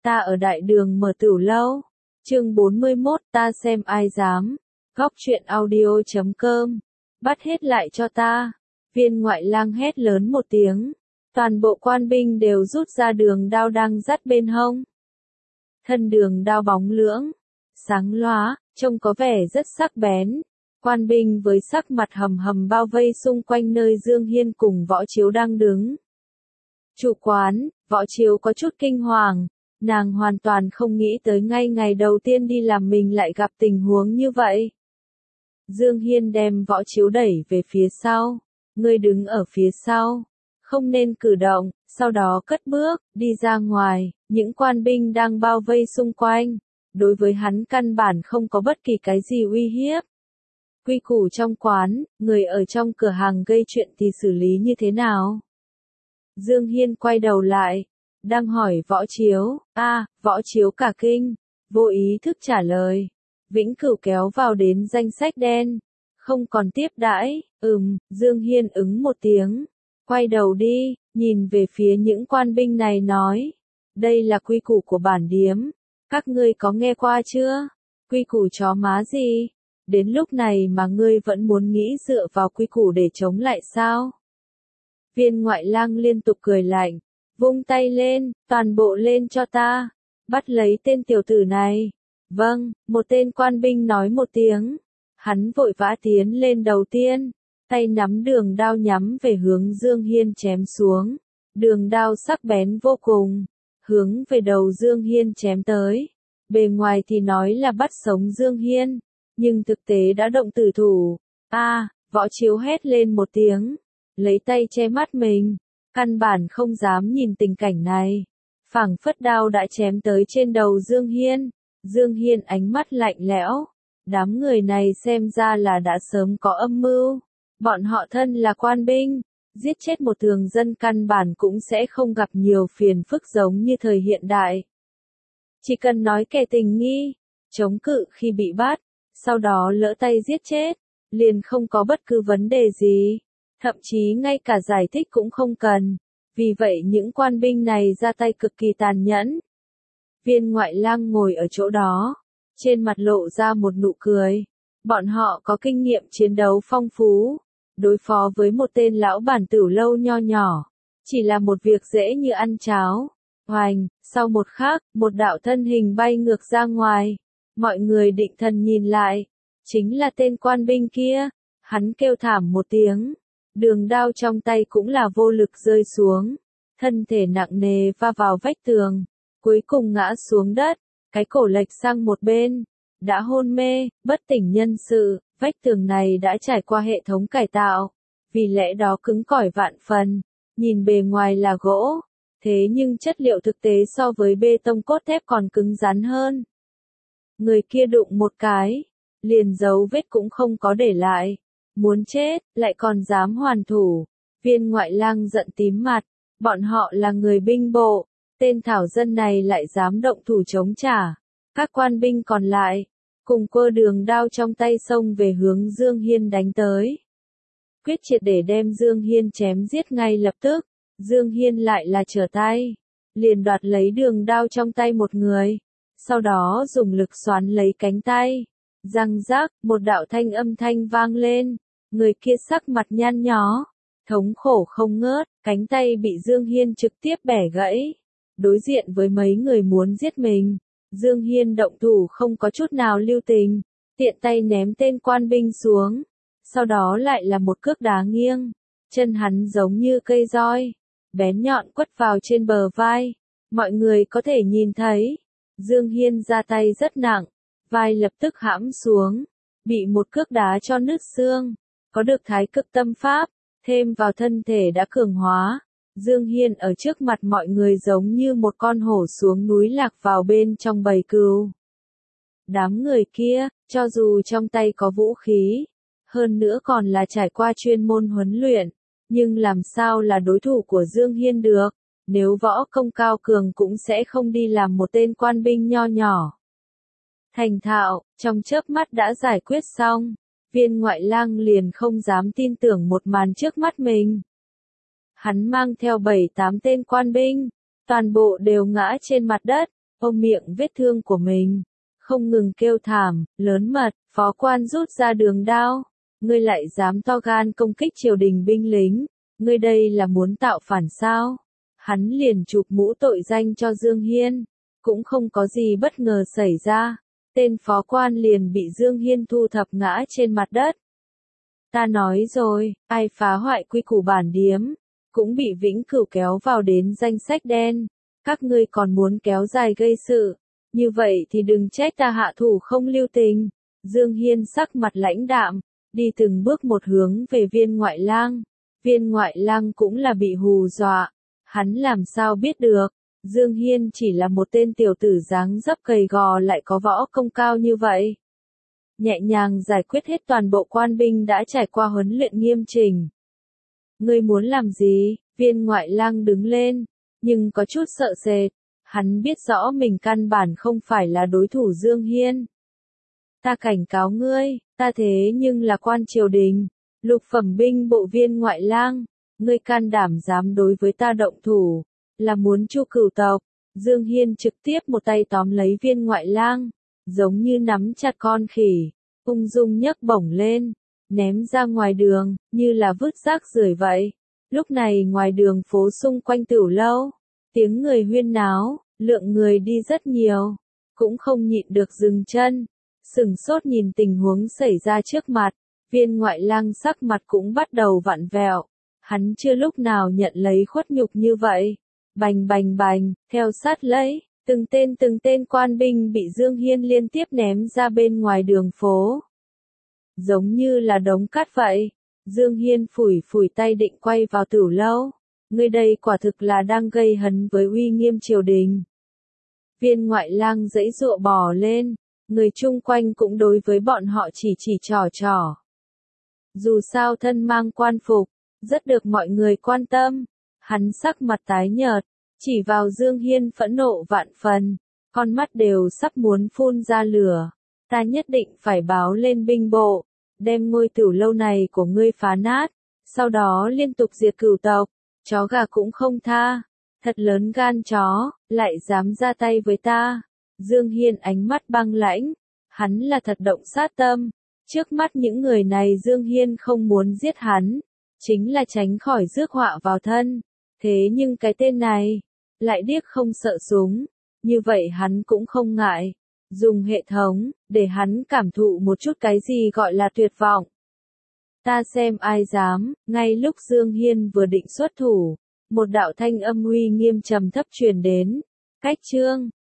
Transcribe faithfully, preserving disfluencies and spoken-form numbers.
ta ở đại đường mở tửu lâu. Chương bốn mươi mốt, ta xem ai dám. Góc truyện audio chấm com. Bắt hết lại cho ta. Viên ngoại lang hét lớn một tiếng. Toàn bộ quan binh đều rút ra đường đao đang dắt bên hông. Thân đường đao bóng lưỡng, sáng lóa, trông có vẻ rất sắc bén. Quan binh với sắc mặt hầm hầm bao vây xung quanh nơi Dương Hiên cùng Võ Chiếu đang đứng. Chủ quán, Võ Chiếu có chút kinh hoàng, nàng hoàn toàn không nghĩ tới ngay ngày đầu tiên đi làm mình lại gặp tình huống như vậy. Dương Hiên đem Võ Chiếu đẩy về phía sau, ngươi đứng ở phía sau, không nên cử động, sau đó cất bước, đi ra ngoài, những quan binh đang bao vây xung quanh, đối với hắn căn bản không có bất kỳ cái gì uy hiếp. Quy củ trong quán, người ở trong cửa hàng gây chuyện thì xử lý như thế nào? Dương Hiên quay đầu lại, đang hỏi Võ Chiếu, a, à, Võ Chiếu cả kinh, vô ý thức trả lời, vĩnh cửu kéo vào đến danh sách đen, không còn tiếp đãi, ừm, Dương Hiên ứng một tiếng, quay đầu đi, nhìn về phía những quan binh này nói, đây là quy củ của bản điếm, các ngươi có nghe qua chưa? Quy củ chó má gì? Đến lúc này mà ngươi vẫn muốn nghĩ dựa vào quy củ để chống lại sao? Viên ngoại lang liên tục cười lạnh, vung tay lên, toàn bộ lên cho ta, bắt lấy tên tiểu tử này. Vâng, một tên quan binh nói một tiếng, hắn vội vã tiến lên đầu tiên, tay nắm đường đao nhắm về hướng Dương Hiên chém xuống, đường đao sắc bén vô cùng, hướng về đầu Dương Hiên chém tới, bề ngoài thì nói là bắt sống Dương Hiên, nhưng thực tế đã động tử thủ. A, à, Võ Chiếu hét lên một tiếng, lấy tay che mắt mình, căn bản không dám nhìn tình cảnh này. Phảng phất đao đã chém tới trên đầu Dương Hiên, Dương Hiên ánh mắt lạnh lẽo, đám người này xem ra là đã sớm có âm mưu, bọn họ thân là quan binh, giết chết một thường dân căn bản cũng sẽ không gặp nhiều phiền phức giống như thời hiện đại. Chỉ cần nói kẻ tình nghi, chống cự khi bị bắt, sau đó lỡ tay giết chết, liền không có bất cứ vấn đề gì, thậm chí ngay cả giải thích cũng không cần, vì vậy những quan binh này ra tay cực kỳ tàn nhẫn. Viên ngoại lang ngồi ở chỗ đó, trên mặt lộ ra một nụ cười, bọn họ có kinh nghiệm chiến đấu phong phú, đối phó với một tên lão bản tửu lâu nho nhỏ, chỉ là một việc dễ như ăn cháo. Hoành, sau một khắc, một đạo thân hình bay ngược ra ngoài. Mọi người định thần nhìn lại, chính là tên quan binh kia, hắn kêu thảm một tiếng, đường đao trong tay cũng là vô lực rơi xuống, thân thể nặng nề va vào vách tường, cuối cùng ngã xuống đất, cái cổ lệch sang một bên, đã hôn mê, bất tỉnh nhân sự, vách tường này đã trải qua hệ thống cải tạo, vì lẽ đó cứng cỏi vạn phần, nhìn bề ngoài là gỗ, thế nhưng chất liệu thực tế so với bê tông cốt thép còn cứng rắn hơn. Người kia đụng một cái, liền dấu vết cũng không có để lại, muốn chết, lại còn dám hoàn thủ. Viên ngoại lang giận tím mặt, bọn họ là người binh bộ, tên thảo dân này lại dám động thủ chống trả. Các quan binh còn lại, cùng quơ đường đao trong tay xông về hướng Dương Hiên đánh tới. Quyết triệt để đem Dương Hiên chém giết ngay lập tức, Dương Hiên lại là trở tay, liền đoạt lấy đường đao trong tay một người. Sau đó dùng lực xoắn lấy cánh tay, răng rác, một đạo thanh âm thanh vang lên, người kia sắc mặt nhăn nhó, thống khổ không ngớt, cánh tay bị Dương Hiên trực tiếp bẻ gãy. Đối diện với mấy người muốn giết mình, Dương Hiên động thủ không có chút nào lưu tình, tiện tay ném tên quan binh xuống, sau đó lại là một cước đá nghiêng, chân hắn giống như cây roi, bén nhọn quất vào trên bờ vai, mọi người có thể nhìn thấy. Dương Hiên ra tay rất nặng, vai lập tức hãm xuống, bị một cước đá cho nứt xương, có được thái cực tâm pháp, thêm vào thân thể đã cường hóa. Dương Hiên ở trước mặt mọi người giống như một con hổ xuống núi lạc vào bên trong bầy cừu. Đám người kia, cho dù trong tay có vũ khí, hơn nữa còn là trải qua chuyên môn huấn luyện, nhưng làm sao là đối thủ của Dương Hiên được? Nếu võ công cao cường cũng sẽ không đi làm một tên quan binh nho nhỏ. Thành thạo, trong chớp mắt đã giải quyết xong, viên ngoại lang liền không dám tin tưởng một màn trước mắt mình. Hắn mang theo bảy tám tên quan binh, toàn bộ đều ngã trên mặt đất, ôm miệng vết thương của mình, không ngừng kêu thảm, lớn mật. Phó quan rút ra đường đao, ngươi lại dám to gan công kích triều đình binh lính, ngươi đây là muốn tạo phản sao? Hắn liền chụp mũ tội danh cho Dương Hiên, cũng không có gì bất ngờ xảy ra, tên phó quan liền bị Dương Hiên thu thập ngã trên mặt đất. Ta nói rồi, ai phá hoại quy củ bản điếm, cũng bị vĩnh cửu kéo vào đến danh sách đen, các ngươi còn muốn kéo dài gây sự, như vậy thì đừng trách ta hạ thủ không lưu tình. Dương Hiên sắc mặt lãnh đạm, đi từng bước một hướng về Viên Ngoại Lang. Viên Ngoại Lang cũng là bị hù dọa, hắn làm sao biết được, Dương Hiên chỉ là một tên tiểu tử dáng dấp gầy gò lại có võ công cao như vậy. Nhẹ nhàng giải quyết hết toàn bộ quan binh đã trải qua huấn luyện nghiêm chỉnh. Ngươi muốn làm gì? Viên Ngoại Lang đứng lên, nhưng có chút sợ sệt, hắn biết rõ mình căn bản không phải là đối thủ Dương Hiên. Ta cảnh cáo ngươi, ta thế nhưng là quan triều đình, lục phẩm binh bộ Viên Ngoại Lang, ngươi can đảm dám đối với ta động thủ, là muốn chu cửu tộc. Dương Hiên trực tiếp một tay tóm lấy Viên Ngoại Lang, giống như nắm chặt con khỉ, ung dung nhấc bổng lên, ném ra ngoài đường, như là vứt rác rưởi vậy. Lúc này ngoài đường phố xung quanh Tửu Lâu, tiếng người huyên náo, lượng người đi rất nhiều, cũng không nhịn được dừng chân, sửng sốt nhìn tình huống xảy ra trước mặt. Viên Ngoại Lang sắc mặt cũng bắt đầu vặn vẹo, hắn chưa lúc nào nhận lấy khuất nhục như vậy. Bành bành bành, theo sát lấy, từng tên từng tên quan binh bị Dương Hiên liên tiếp ném ra bên ngoài đường phố. Giống như là đống cát vậy. Dương Hiên phủi phủi tay định quay vào Tửu Lâu. Ngươi đây quả thực là đang gây hấn với uy nghiêm triều đình. Viên Ngoại Lang giãy giụa bò lên, người chung quanh cũng đối với bọn họ chỉ chỉ trò trò. Dù sao thân mang quan phục, rất được mọi người quan tâm. Hắn sắc mặt tái nhợt, chỉ vào Dương Hiên phẫn nộ vạn phần, con mắt đều sắp muốn phun ra lửa. Ta nhất định phải báo lên binh bộ, đem ngôi Tửu Lâu này của ngươi phá nát, sau đó liên tục diệt cửu tộc, chó gà cũng không tha. Thật lớn gan chó, lại dám ra tay với ta. Dương Hiên ánh mắt băng lãnh, hắn là thật động sát tâm. Trước mắt những người này Dương Hiên không muốn giết hắn, chính là tránh khỏi rước họa vào thân. Thế nhưng cái tên này, lại điếc không sợ súng, như vậy hắn cũng không ngại. Dùng hệ thống, để hắn cảm thụ một chút cái gì gọi là tuyệt vọng. Ta xem ai dám, ngay lúc Dương Hiên vừa định xuất thủ, một đạo thanh âm uy nghiêm trầm thấp truyền đến. Cách chương